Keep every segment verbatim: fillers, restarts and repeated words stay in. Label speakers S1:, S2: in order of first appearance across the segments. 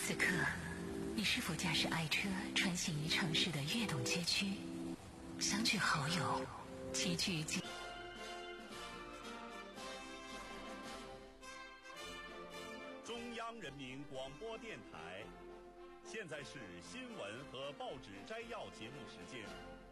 S1: 此刻，你是否驾驶爱车穿行于城市的跃动街区，相聚好友，齐聚集。
S2: 中央人民广播电台，现在是新闻和报纸摘要节目时间。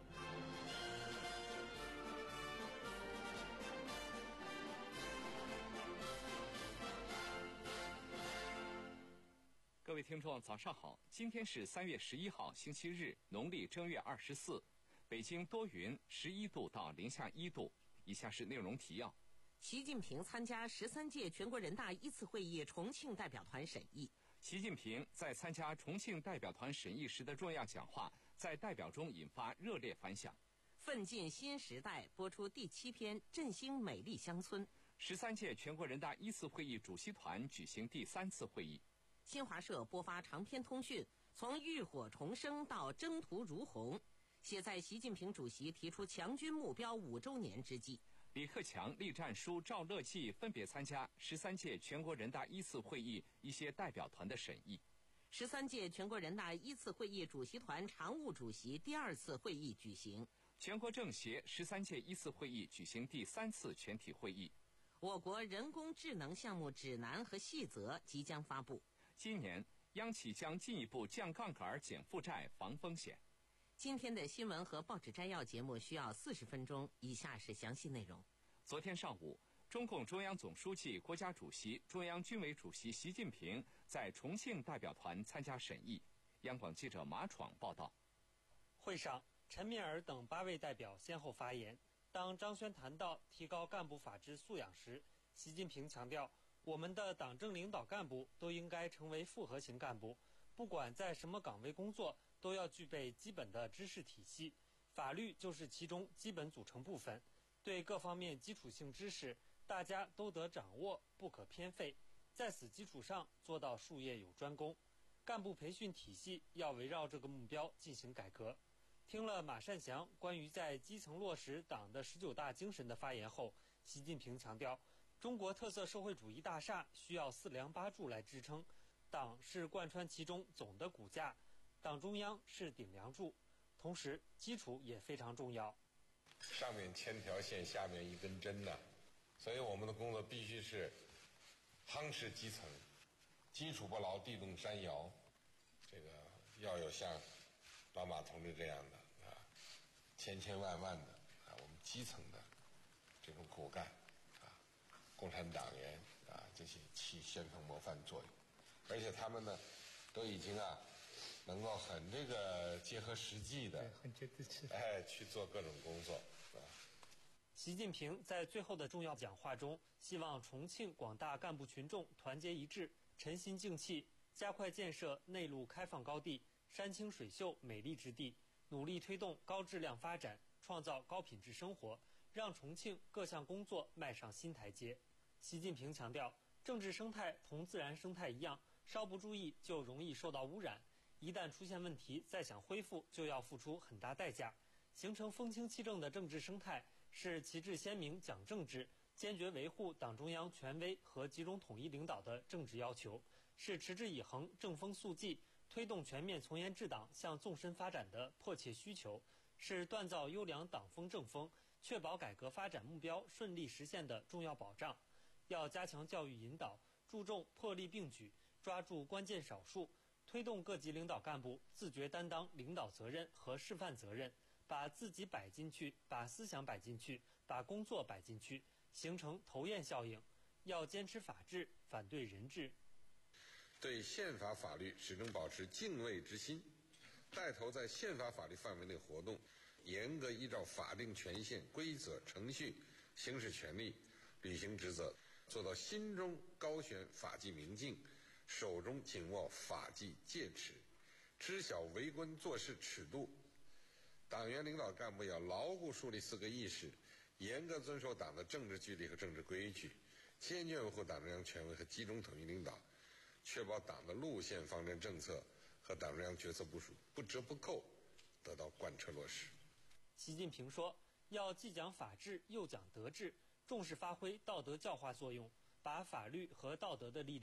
S3: 各位听众，早上好！今天是三月十一号，星期日，农历正月二十四。北京多云，十一度到零下一度。以下是内容提要：
S4: 习近平参加十三届全国人大一次会议重庆代表团审议。
S3: 习近平在参加重庆代表团审议时的重要讲话，在代表中引发热烈反响。
S4: 奋进新时代播出第七篇振兴美丽乡村。
S3: 十三届全国人大一次会议主席团举行第三次会议。
S4: 新华社播发长篇通讯，从浴火重生到征途如虹，写在习近平主席提出强军目标五周年之际。
S3: 李克强、栗战书、赵乐际分别参加十三届全国人大一次会议一些代表团的审议。
S4: 十三届全国人大一次会议主席团常务主席第二次会议举行。
S3: 全国政协十三届一次会议举行第三次全体会议。
S4: 我国人工智能项目指南和细则即将发布。
S3: 今年，央企将进一步降杠杆、减负债、防风险。
S4: 今天的新闻和报纸摘要节目需要四十分钟，以下是详细内容。
S3: 昨天上午，中共中央总书记、国家主席、中央军委主席习近平在重庆代表团参加审议。央广记者马闯报道。
S5: 会上，陈敏尔等八位代表先后发言。当张轩谈到提高干部法治素养时，习近平强调，我们的党政领导干部都应该成为复合型干部，不管在什么岗位工作，都要具备基本的知识体系，法律就是其中基本组成部分。对各方面基础性知识，大家都得掌握，不可偏废，在此基础上做到术业有专攻。干部培训体系要围绕这个目标进行改革。听了马善祥关于在基层落实党的十九大精神的发言后，习近平强调，中国特色社会主义大厦需要四梁八柱来支撑，党是贯穿其中总的骨架，党中央是顶梁柱，同时基础也非常重要。
S6: 上面千条线，下面一根针呢，所以我们的工作必须是夯实基层，基础不牢，地动山摇。这个要有像老马同志这样的啊，千千万万的啊，我们基层的这种骨干。共产党员啊，这些起先锋模范作用，而且他们呢，都已经啊，能够很这个结合实际的，
S7: 很接地气，
S6: 哎，去做各种工作，是吧？
S5: 习近平在最后的重要讲话中，希望重庆广大干部群众团结一致，沉心静气，加快建设内陆开放高地、山清水秀美丽之地，努力推动高质量发展，创造高品质生活，让重庆各项工作迈上新台阶。习近平强调，政治生态同自然生态一样，稍不注意就容易受到污染，一旦出现问题，再想恢复就要付出很大代价。形成风清气正的政治生态，是旗帜鲜明讲政治，坚决维护党中央权威和集中统一领导的政治要求，是持之以恒正风肃纪，推动全面从严治党向纵深发展的迫切需求，是锻造优良党风政风，确保改革发展目标顺利实现的重要保障。要加强教育引导，注重破例并举，抓住关键少数，推动各级领导干部自觉担当领导责任和示范责任，把自己摆进去，把思想摆进去，把工作摆进去，形成头雁效应。要坚持法治，反对人治。
S6: 对宪法法律始终保持敬畏之心，带头在宪法法律范围内活动，严格依照法定权限、规则、程序行使权利，履行职责。做到心中高悬法纪明镜，手中紧握法纪戒尺，知晓为官做事尺度。党员领导干部要牢固树立四个意识，严格遵守党的政治纪律和政治规矩，坚决维护党中央权威和集中统一领导，确保党的路线方针政策和党中央决策部署不折不扣得到贯彻落实。
S5: 习近平说，要既讲法治又讲德治，重视发挥道德教化作用，把法律和道德的力量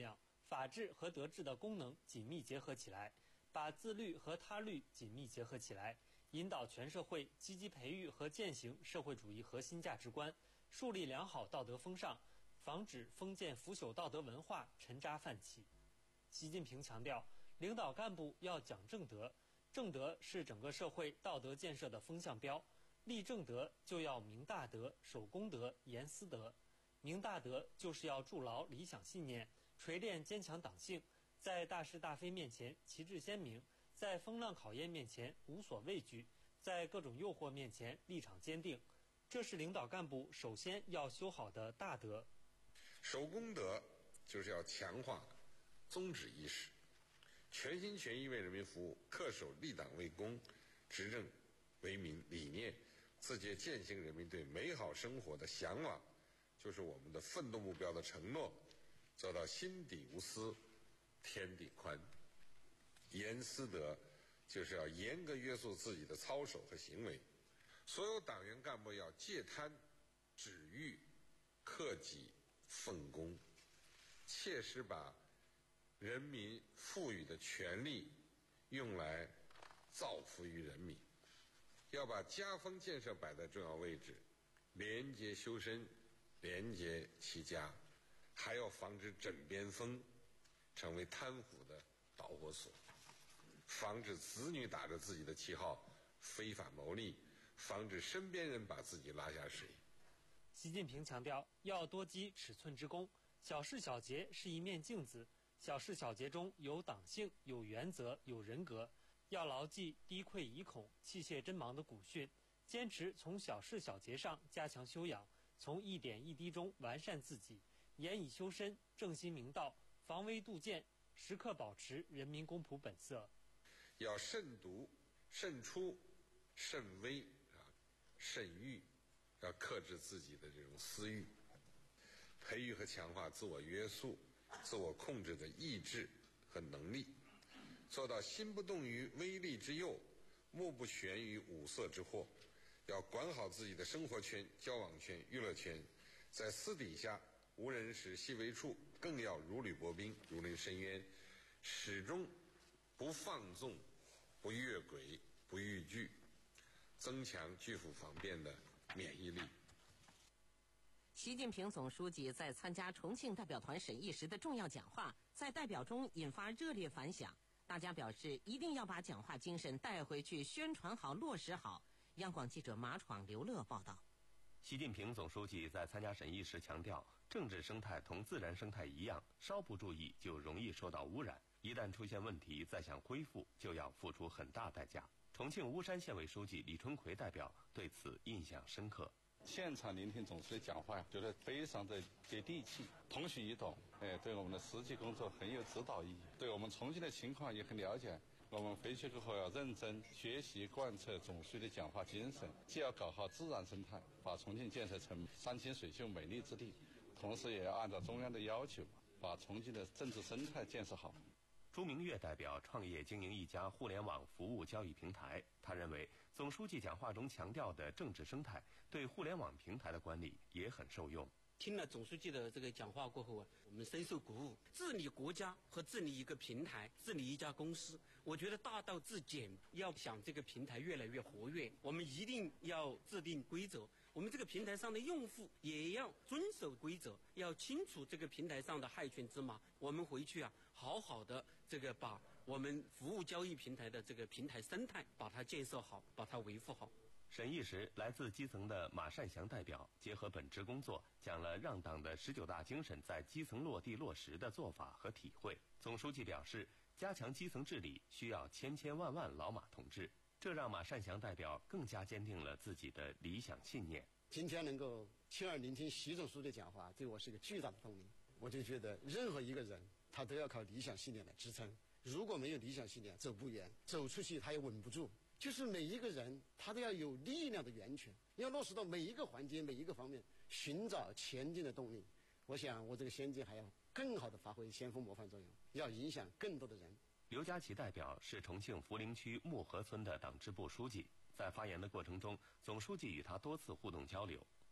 S5: 法治和德治的功能紧密结合起来，把自律和他律紧密结合起来，引导全社会积极培育和践行社会主义核心价值观，树立良好道德风尚，防止封建腐朽道德文化沉渣泛起。习近平强调，领导干部要讲正德，正德是整个社会道德建设的风向标，立正德就要明大德、守公德、严私德。明大德就是要筑牢理想信念，锤炼坚强党性，在大是大非面前旗帜鲜明，在风浪考验面前无所畏惧，在各种诱惑面前立场坚定。这是领导干部首先要修好的大德。
S6: 守公德就是要强化宗旨意识，全心全意为人民服务，恪守立党为公、执政为民理念，自觉践行人民对美好生活的向往，就是我们的奋斗目标的承诺，做到心底无私，天地宽。严私德就是要严格约束自己的操守和行为，所有党员干部要戒贪、止欲、克己、奉公，切实把人民赋予的权利用来造福于人民，要把家风建设摆在重要位置，廉洁修身，廉洁齐家，还要防止枕边风成为贪腐的导火索，防止子女打着自己的旗号非法牟利，防止身边人把自己拉下水。
S5: 习近平强调，要多积尺寸之功，小事小节是一面镜子，小事小节中有党性、有原则、有人格，要牢记低愧以恐、弃械真芒的古训，坚持从小事小节上加强修养，从一点一滴中完善自己，严以修身，正心明道，防微杜渐，时刻保持人民公仆本色。
S6: 要慎独、慎出、慎微啊，慎欲，要克制自己的这种私欲，培育和强化自我约束、自我控制的意志和能力，做到心不动于微利之诱，目不悬于五色之祸。要管好自己的生活圈、交往圈、娱乐圈，在私底下无人识细微处，更要如履薄冰、如临深渊，始终不放纵、不越轨、不逾矩，增强拒腐防变的免疫力。
S4: 习近平总书记在参加重庆代表团审议时的重要讲话，在代表中引发热烈反响。大家表示一定要把讲话精神带回去，宣传好、落实好。央广记者马闯、刘乐报道。
S7: 习近平总书记在参加审议时强调，政治生态同自然生态一样，稍不注意就容易受到污染，一旦出现问题，再想恢复就要付出很大代价。重庆巫山县委书记李春奎代表对此印象深刻。
S8: 现场聆听总书记讲话，觉得非常的接地气、通俗易懂，哎，对我们的实际工作很有指导意义，对我们重庆的情况也很了解。我们回去之后要认真学习贯彻总书记的讲话精神，既要搞好自然生态，把重庆建设成山清水秀美丽之地，同时也要按照中央的要求，把重庆的政治生态建设好。
S7: 朱明月代表创业经营一家互联网服务交易平台，他认为总书记讲话中强调的政治生态对互联网平台的管理也很受用。
S9: 听了总书记的这个讲话过后啊，我们深受鼓舞。治理国家和治理一个平台，治理一家公司，我觉得大道至简，要想这个平台越来越活跃，我们一定要制定规则。我们这个平台上的用户也要遵守规则，要清楚这个平台上的害群之马。我们回去啊，好好的这个把我们服务交易平台的这个平台生态，把它建设好，把它维护好。
S7: 审议时，来自基层的马善祥代表结合本职工作，讲了让党的十九大精神在基层落地落实的做法和体会。总书记表示，加强基层治理需要千千万万老马同志，这让马善祥代表更加坚定了自己的理想信念。
S10: 今天能够亲耳聆听习总书记讲话，对我是一个巨大的动力。我就觉得，任何一个人他都要靠理想信念来支撑。如果没有理想信念，走不远，走出去他也稳不住。就是每一个人他都要有力量的源泉，要落实到每一个环节、每一个方面，寻找前进的动力。我想我这个先进还要更好的发挥先锋模范作用，要影响更多的人。
S7: 刘佳琪代表是重庆涪陵区木河村的党支部书记，在发言的过程中，总书记与他多次互动交流。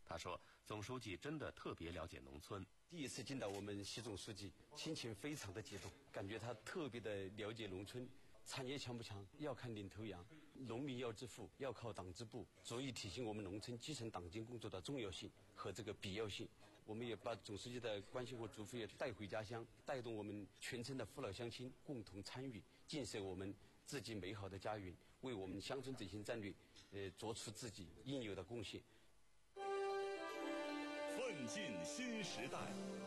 S7: 他说，总书记真的特别了解农村。
S11: 第一次见到我们习总书记，心情非常的激动，感觉他特别的了解农村。产业强不强，要看领头羊；农民要致富，要靠党支部，足以体现我们农村基层党建工作的重要性和这个必要性。我们也把总书记的关心和祝福也带回家乡，带动我们全村的父老乡亲共同参与建设我们自己美好的家园，为我们乡村振兴战略，呃，做出自己应有的贡献。
S2: 奋进新时代。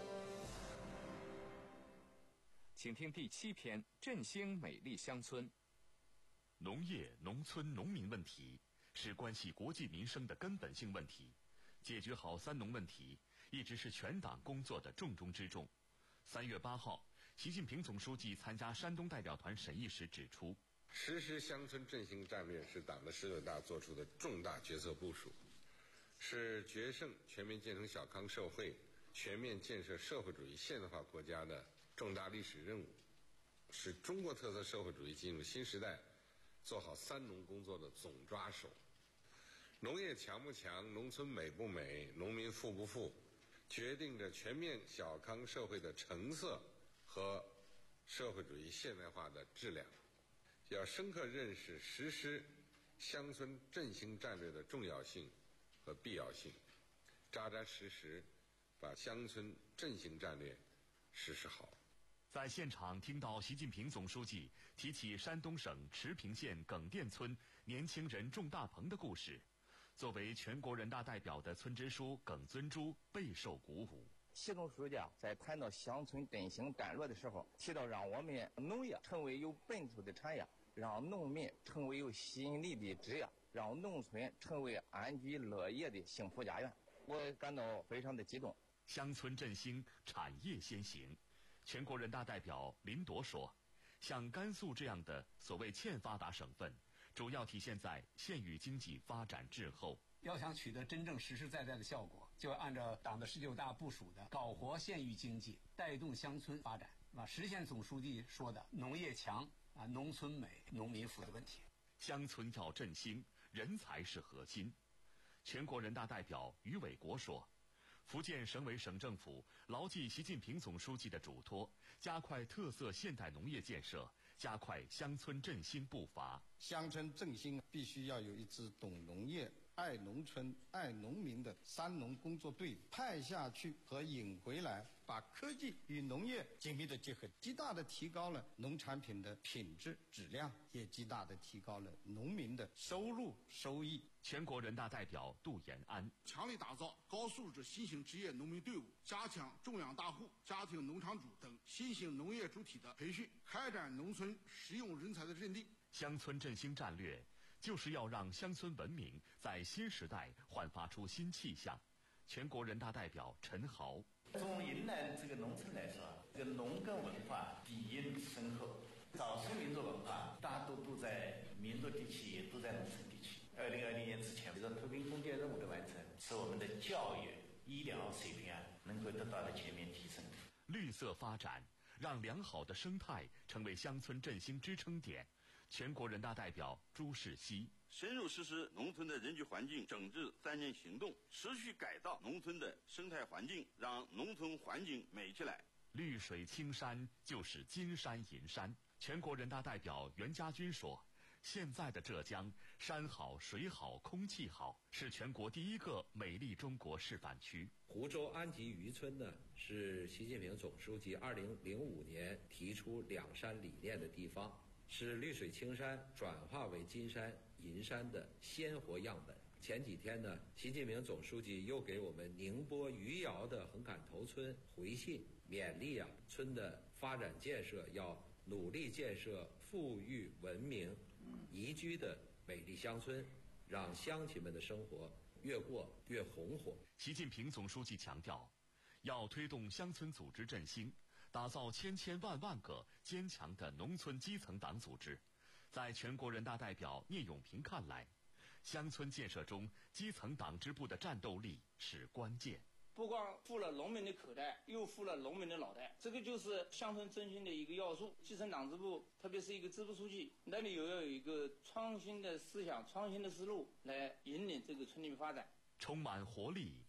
S3: 请听第七篇：振兴美丽乡村。
S12: 农业、农村、农民问题是关系国计民生的根本性问题，解决好三农问题一直是全党工作的重中之重。三月八号，习近平总书记参加山东代表团审议时指出，
S6: 实施乡村振兴战略是党的十九大作出的重大决策部署，是决胜全面建成小康社会、全面建设社会主义现代化国家的重大历史任务，是中国特色社会主义进入新时代做好三农工作的总抓手。农业强不强，农村美不美，农民富不富，决定着全面小康社会的成色和社会主义现代化的质量。要深刻认识实施乡村振兴战略的重要性和必要性，扎扎实实把乡村振兴战略实施好。
S12: 在现场听到习近平总书记提起山东省持平县耿店村年轻人种大棚的故事，作为全国人大代表的村支书耿尊珠备受鼓舞。
S13: 习总书记在谈到乡村振兴战略的时候，提到让我们农业成为有本土的产业，让农民成为有吸引力的职业，让农村成为安居乐业的幸福家园，我感到非常的激动。
S12: 乡村振兴，产业先行。全国人大代表林铎说，像甘肃这样的所谓欠发达省份，主要体现在县域经济发展滞后。
S14: 要想取得真正实实在在的效果，就要按照党的十九大部署的搞活县域经济，带动乡村发展，啊，实现总书记说的农业强啊、农村美、农民富的问题。
S12: 乡村要振兴，人才是核心。全国人大代表于伟国说，福建省委省政府牢记习近平总书记的嘱托，加快特色现代农业建设，加快乡村振兴步伐。
S15: 乡村振兴必须要有一支懂农业、爱农村、爱农民的三农工作队派下去和引回来，把科技与农业紧密的结合，极大的提高了农产品的品质质量，也极大的提高了农民的收入收益。
S12: 全国人大代表杜延安
S16: 强力打造高素质新型职业农民队伍，加强种养大户、家庭农场主等新型农业主体的培训，开展农村实用人才的认定。
S12: 乡村振兴战略就是要让乡村文明在新时代焕发出新气象。全国人大代表陈豪，
S17: 从云南这个农村来说，这个农耕文化底蕴深厚，少数民族文化大多都在民族地区，也都在农村地区。二零二零年之前，这个脱贫攻坚任务的完成，使我们的教育、医疗水平啊能够得到的全面提升。
S12: 绿色发展，让良好的生态成为乡村振兴支撑点。全国人大代表朱世熙，
S18: 深入实施农村的人居环境整治三年行动，持续改造农村的生态环境，让农村环境美起来。
S12: 绿水青山就是金山银山。全国人大代表袁家军说，现在的浙江山好水好空气好，是全国第一个美丽中国示范区。
S19: 湖州安吉渔村呢，是习近平总书记二零零五年提出两山理念的地方，是绿水青山转化为金山银山的鲜活样本。前几天呢，习近平总书记又给我们宁波余姚的横坎头村回信，勉励啊村的发展建设要努力建设富裕文明、宜居的美丽乡村，让乡亲们的生活越过越红火。
S12: 习近平总书记强调，要推动乡村组织振兴，打造千千万万个坚强的农村基层党组织。在全国人大代表聂永平看来，乡村建设中基层党支部的战斗力是关键。
S20: 不光富了农民的口袋，又富了农民的脑袋，这个就是乡村振兴的一个要素。基层党支部，特别是一个支部书记，那里又要有一个创新的思想、创新的思路来引领这个村里面发展。
S12: 充满活力、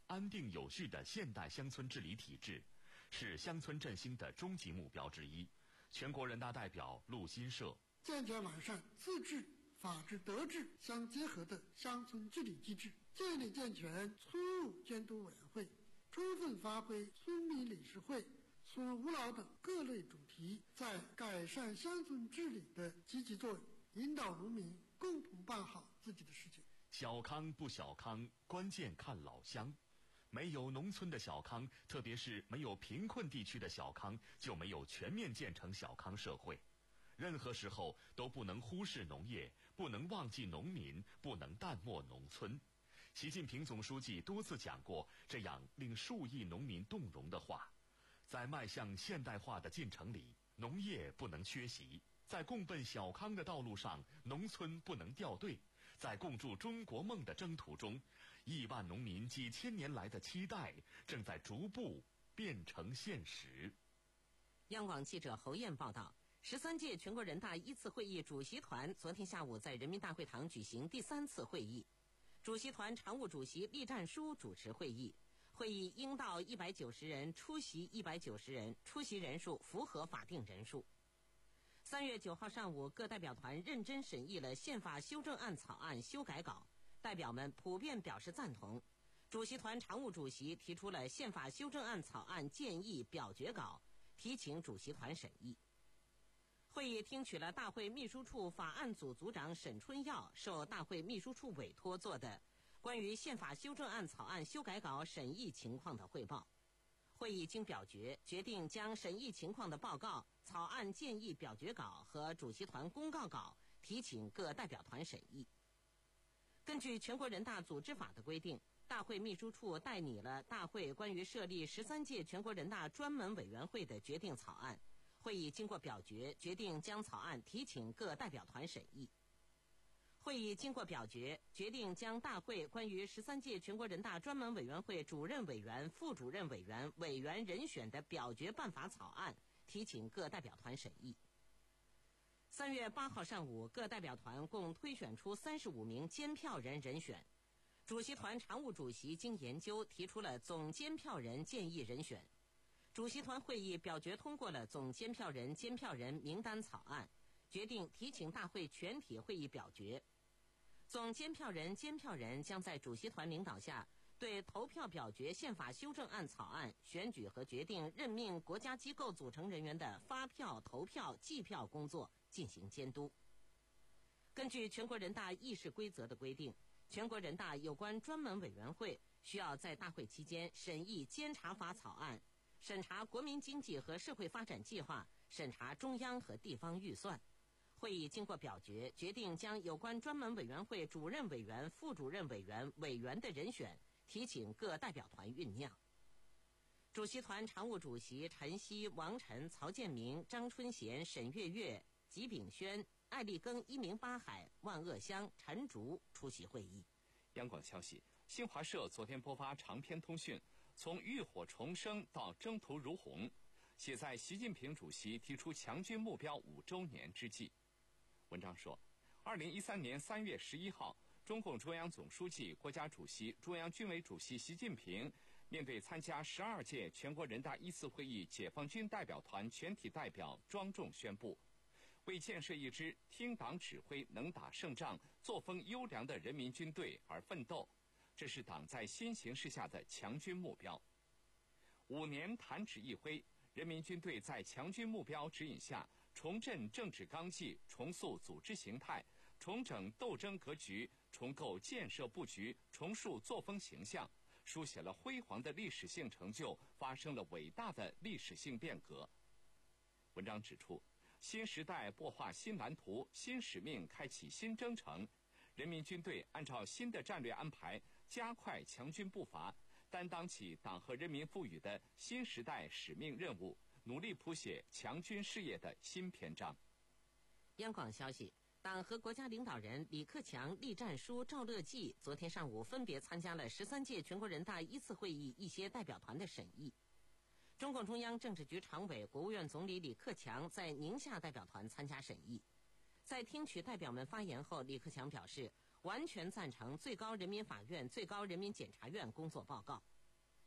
S12: 安定有序的现代乡村治理体制，是乡村振兴的终极目标之一。全国人大代表陆新社
S21: 健全完善自治、法治、德治相结合的乡村治理机制，建立健全村务监督委员会，充分发挥村民理事会、村务劳等各类主题在改善乡村治理的积极作用，引导农民共同办好自己的事情。
S12: 小康不小康，关键看老乡。没有农村的小康，特别是没有贫困地区的小康，就没有全面建成小康社会。任何时候都不能忽视农业，不能忘记农民，不能淡漠农村。习近平总书记多次讲过这样令数亿农民动容的话：在迈向现代化的进程里，农业不能缺席；在共奔小康的道路上，农村不能掉队；在共筑中国梦的征途中，亿万农民几千年来的期待正在逐步变成现实。
S4: 央广记者侯艳报道，十三届全国人大一次会议主席团昨天下午在人民大会堂举行第三次会议，主席团常务主席栗战书主持会议。会议应到一百九十人，出席一百九十人，出席人数符合法定人数。三月九号上午，各代表团认真审议了宪法修正案草案修改稿，代表们普遍表示赞同。主席团常务主席提出了宪法修正案草案建议表决稿，提请主席团审议。会议听取了大会秘书处法案组组长沈春耀受大会秘书处委托做的关于宪法修正案草案修改稿审议情况的汇报。会议经表决，决定将审议情况的报告、草案建议表决稿和主席团公告稿提请各代表团审议。根据全国人大组织法的规定，大会秘书处代拟了大会关于设立十三届全国人大专门委员会的决定草案。会议经过表决，决定将草案提请各代表团审议。会议经过表决，决定将大会关于十三届全国人大专门委员会主任委员、副主任委员、委员人选的表决办法草案提请各代表团审议。三月八号上午，各代表团共推选出三十五名监票人人选。主席团常务主席经研究提出了总监票人建议人选。主席团会议表决通过了总监票人监票人名单草案，决定提请大会全体会议表决。总监票人监票人将在主席团领导下，对投票表决宪法修正案草案选举和决定任命国家机构组成人员的发票、投票、计票工作进行监督。根据全国人大议事规则的规定，全国人大有关专门委员会需要在大会期间审议监察法草案，审查国民经济和社会发展计划，审查中央和地方预算。会议经过表决，决定将有关专门委员会主任委员、副主任委员、委员的人选提请各代表团酝酿。主席团常务主席陈希、王晨、曹建明、张春贤、沈月月、吉炳轩、艾立庚、一鸣八海、万鄂湘、陈竹出席会议。
S3: 央广消息，新华社昨天播发长篇通讯，从浴火重生到征途如虹，写在习近平主席提出强军目标五周年之际。文章说，二零一三年三月十一号，中共中央总书记、国家主席、中央军委主席习近平面对参加十二届全国人大一次会议解放军代表团全体代表庄重宣布，为建设一支听党指挥、能打胜仗、作风优良的人民军队而奋斗，这是党在新形势下的强军目标。五年弹指一挥，人民军队在强军目标指引下，重振政治纲纪，重塑组织形态，重整斗争格局，重构建设布局，重塑作风形象，书写了辉煌的历史性成就，发生了伟大的历史性变革。文章指出，新时代擘画新蓝图，新使命开启新征程，人民军队按照新的战略安排，加快强军步伐，担当起党和人民赋予的新时代使命任务，努力谱写强军事业的新篇章。
S4: 央广消息，党和国家领导人李克强、栗战书、赵乐际昨天上午分别参加了十三届全国人大一次会议一些代表团的审议。中共中央政治局常委、国务院总理李克强在宁夏代表团参加审议。在听取代表们发言后，李克强表示，完全赞成最高人民法院、最高人民检察院工作报告。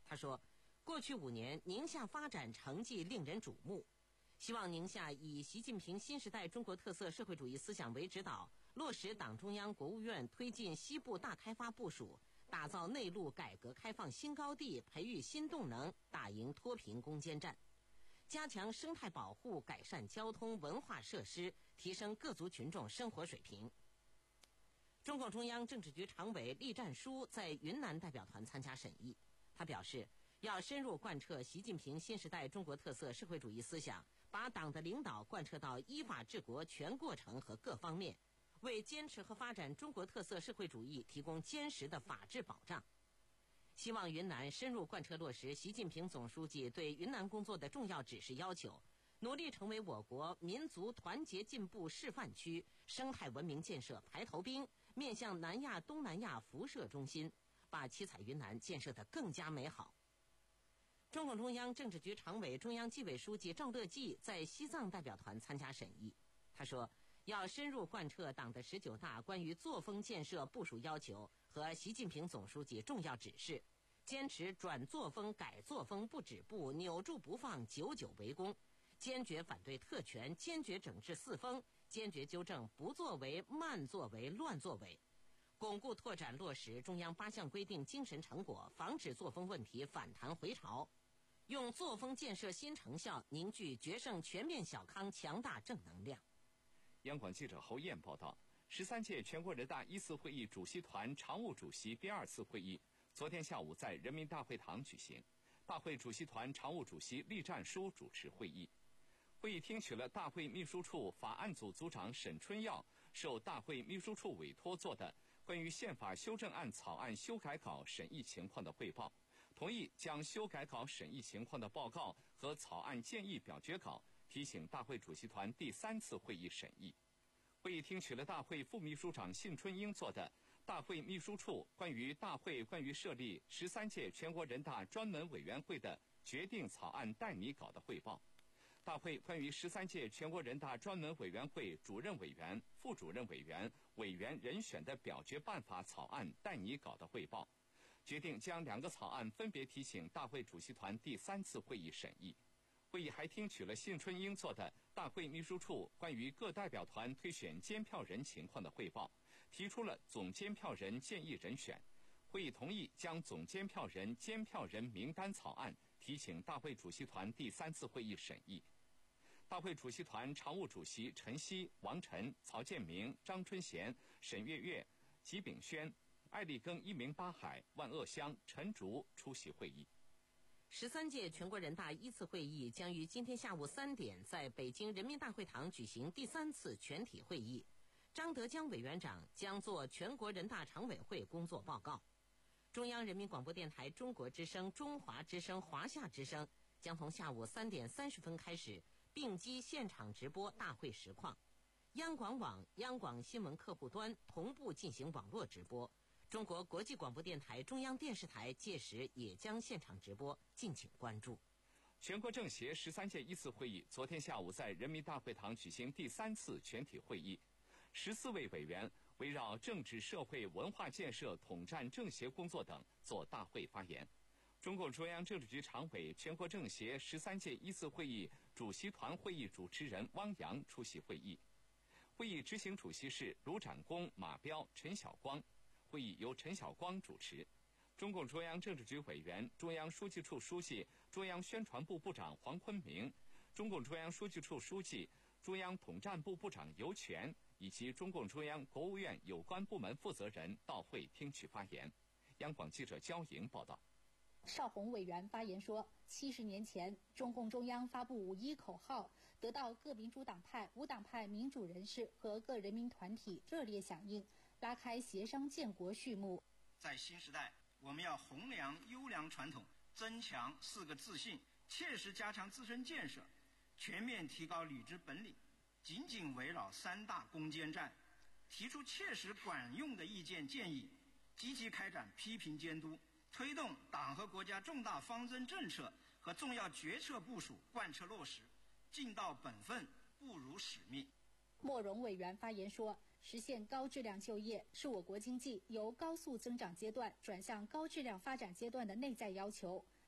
S4: 他说，过去五年宁夏发展成绩令人瞩目，希望宁夏以习近平新时代中国特色社会主义思想为指导，落实党中央、国务院推进西部大开发部署，打造内陆改革开放新高地，培育新动能，打赢脱贫攻坚战，加强生态保护，改善交通文化设施，提升各族群众生活水平。中共中央政治局常委栗战书在云南代表团参加审议，他表示，要深入贯彻习近平新时代中国特色社会主义思想，把党的领导贯彻到依法治国全过程和各方面，为坚持和发展中国特色社会主义提供坚实的法治保障。希望云南深入贯彻落实习近平总书记对云南工作的重要指示要求，努力成为我国民族团结进步示范区、生态文明建设排头兵，面向南亚、东南亚辐射中心，把七彩云南建设得更加美好。中共中央政治局常委、中央纪委书记赵乐际在西藏代表团参加审议，他说，要深入贯彻党的十九大关于作风建设部署要求和习近平总书记重要指示，坚持转作风改作风不止步，扭住不放，久久为功，坚决反对特权，坚决整治四风，坚决纠正不作为、慢作为、乱作为，巩固拓展落实中央八项规定精神成果，防止作风问题反弹回潮，用作风建设新成效凝聚决胜全面小康强大正能量。
S3: 央广记者侯燕报道，十三届全国人大一次会议主席团常务主席第二次会议昨天下午在人民大会堂举行，大会主席团常务主席栗战书主持会议。会议听取了大会秘书处法案组组长沈春耀受大会秘书处委托做的关于宪法修正案草案修改稿审议情况的汇报，同意将修改稿审议情况的报告和草案建议表决稿提请大会主席团第三次会议审议。会议听取了大会副秘书长信春英做的大会秘书处关于大会关于设立十三届全国人大专门委员会的决定草案代拟稿的汇报，大会关于十三届全国人大专门委员会主任委员、副主任委员、委员人选的表决办法草案代拟稿的汇报，决定将两个草案分别提请大会主席团第三次会议审议。会议还听取了信春英做的大会秘书处关于各代表团推选监票人情况的汇报，提出了总监票人建议人选。会议同意将总监票人、监票人名单草案提请大会主席团第三次会议审议。大会主席团常务主席陈希、王晨、曹建明、张春贤、沈月月、吉炳轩、艾立庚、一鸣八海、万鄂湘、陈竹出席会议。
S4: 十三届全国人大一次会议将于今天下午三点在北京人民大会堂举行第三次全体会议。张德江委员长将做全国人大常委会工作报告。中央人民广播电台中国之声、中华之声、华夏之声将从下午三点三十分开始并机现场直播大会实况，央广网、央广新闻客户端同步进行网络直播。中国国际广播电台、中央电视台届时也将现场直播，敬请关注。
S3: 全国政协十三届一次会议昨天下午在人民大会堂举行第三次全体会议，十四位委员围绕政治、社会、文化建设统战政协工作等作大会发言。中共中央政治局常委、全国政协十三届一次会议主席团会议主持人汪洋出席会议。会议执行主席是卢展公、马彪、陈晓光。会议由陈晓光主持。中共中央政治局委员、中央书记处书记、中央宣传部部长黄坤明，中共中央书记处书记、中央统战部部长尤权以及中共中央、国务院有关部门负责人到会听取发言。央广记者焦莹报道。
S1: 邵宏委员发言说，七十年前，中共中央发布五一口号，得到各民主党派、无党派民主人士和各人民团体热烈响应，拉开协商建国序幕。
S22: 在新时代，我们要弘扬优良传统，增强四个自信，切实加强自身建设，全面提高履职本领，紧紧围绕三大攻坚战，提出切实管用的意见建议，积极开展批评监督，推动党和国家重大方针政策和重要决策部署贯彻落实，尽到本分，不辱使命。
S1: 莫荣委员发言说，实现高质量就业是我国经济由高速增长阶段转向高质量发展阶段的内在要求。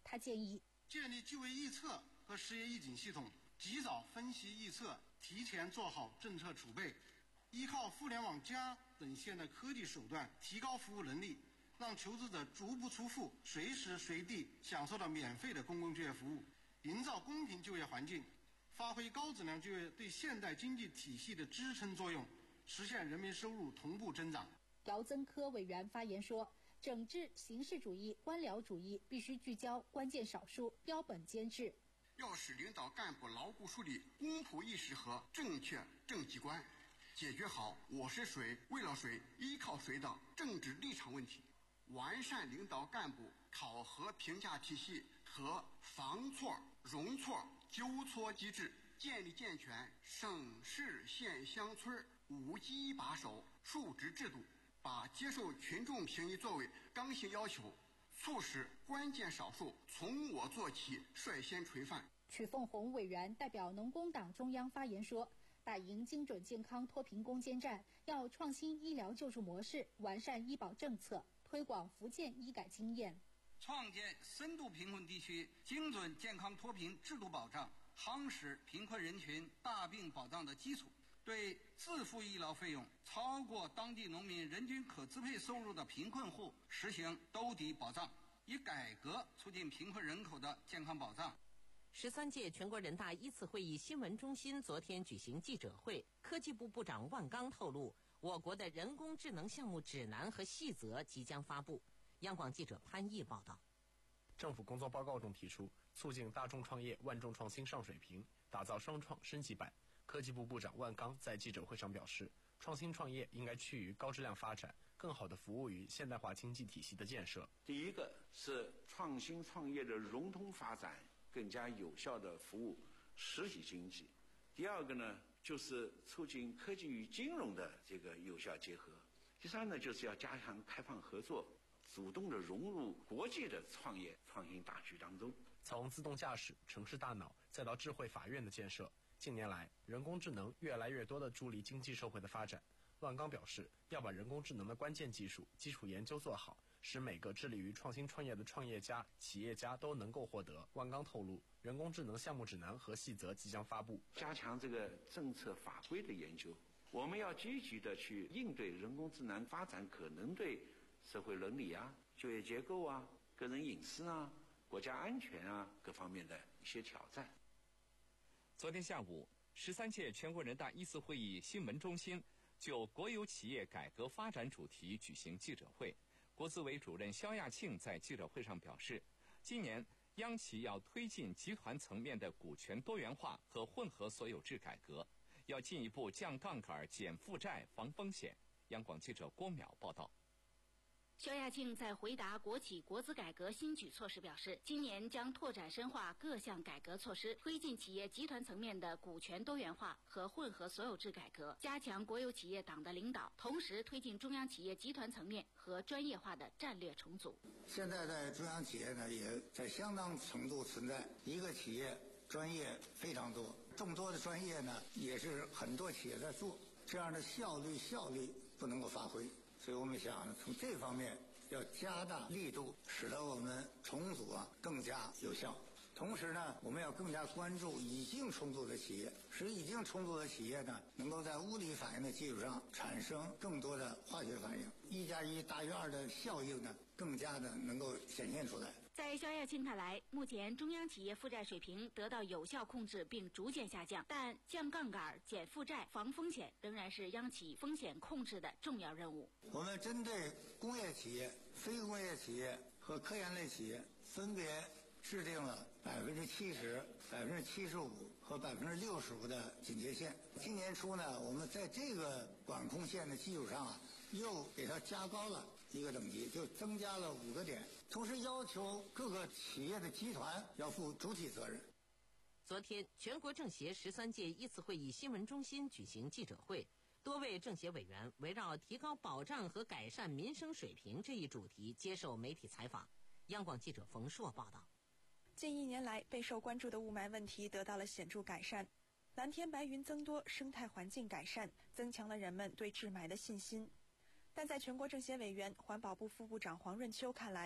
S1: 他建议
S22: 建立就业预测和失业预警系统，及早分析预测，提前做好政策储备，依靠互联网加等现代科技手段提高服务能力，让求职者足不出户，随时随地享受到免费的公共就业服务，营造公平就业环境，发挥高质量就业对现代经济体系的支撑作用，实现人民收入同步增长。
S1: 姚增科委员发言说，整治形式主义、官僚主义必须聚焦关键少数，标本兼治。
S5: 要使领导干部牢固树立公仆意识和正确政绩观，解决好我是谁、为了谁、依靠谁的政治立场问题，完善领导干部考核评价体系和防错、容错、纠错机制，建立健全省市县乡村五机一把手述职制度，把接受群众评议作为刚性要求，促使关键少数从我做起，率先垂范。
S1: 曲凤红委员代表农工党中央发言说，打赢精准健康脱贫攻坚战，要创新医疗救助模式，完善医保政策，推广福建医改经验，
S22: 创建深度贫困地区精准健康脱贫制度保障，夯实贫困人群大病保障的基础，对自付医疗费用超过当地农民人均可支配收入的贫困户实行兜底保障，以改革促进贫困人口的健康保障。
S4: 十三届全国人大一次会议新闻中心昨天举行记者会，科技部部长万钢透露，我国的人工智能项目指南和细则即将发布。央广记者潘毅报道。
S8: 政府工作报告中提出，促进大众创业、万众创新上水平，打造双创升级版。科技部部长万钢在记者会上表示，创新创业应该趋于高质量发展，更好地服务于现代化经济体系的建设。
S23: 第一个是创新创业的融通发展，更加有效地服务实体经济。第二个呢，就是促进科技与金融的这个有效结合。第三呢，就是要加强开放合作，主动地融入国际的创业创新大局当中。
S8: 从自动驾驶、城市大脑，再到智慧法院的建设，近年来，人工智能越来越多地助力经济社会的发展。万钢表示，要把人工智能的关键技术、基础研究做好，使每个致力于创新创业的创业家、企业家都能够获得。万钢透露，人工智能项目指南和细则即将发布。
S23: 加强这个政策法规的研究，我们要积极地去应对人工智能发展可能对社会伦理啊、就业结构啊、个人隐私啊、国家安全啊各方面的一些挑战。
S3: 昨天下午，十三届全国人大一次会议新闻中心就国有企业改革发展主题举行记者会。国资委主任肖亚庆在记者会上表示，今年央企要推进集团层面的股权多元化和混合所有制改革，要进一步降杠杆、减负债、防风险。央广记者郭淼报道。
S24: 肖亚庆在回答国企国资改革新举措时表示，今年将拓展深化各项改革措施，推进企业集团层面的股权多元化和混合所有制改革，加强国有企业党的领导，同时推进中央企业集团层面和专业化的战略重组。
S25: 现在在中央企业呢，也在相当程度存在一个企业专业非常多，众多的专业呢，也是很多企业在做，这样的效率效率不能够发挥。所以我们想从这方面要加大力度，使得我们重组啊更加有效。同时呢，我们要更加关注已经重组的企业，使已经重组的企业呢能够在物理反应的基础上产生更多的化学反应，一加一大于二的效应呢更加的能够显现出来。
S24: 在肖亚庆看来，目前中央企业负债水平得到有效控制并逐渐下降，但降杠杆、减负债、防风险仍然是央企风险控制的重要任务。
S25: 我们针对工业企业、非工业企业和科研类企业分别制定了百分之七十、百分之七十五和百分之六十五的警戒线。今年初呢，我们在这个管控线的基础上啊，又给它加高了一个等级，就增加了五个点，同时要求各个企业的集团要负主体责任。
S4: 昨天，全国政协十三届一次会议新闻中心举行记者会，多位政协委员围绕提高保障和改善民生水平这一主题接受媒体采访。央广记者冯硕报道。
S26: 近一年来，备受关注的雾霾问题得到了显著改善，蓝天白云增多，生态环境改善，增强了人们对治霾的信心。但在全国政协委员、环保部副部长黄润秋看来，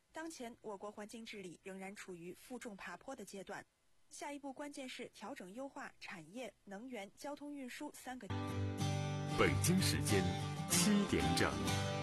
S26: 当前我国环境治理仍然处于负重爬坡的阶段，下一步关键是调整优化产业、能源、交通运输三个。
S2: 北京时间七点整。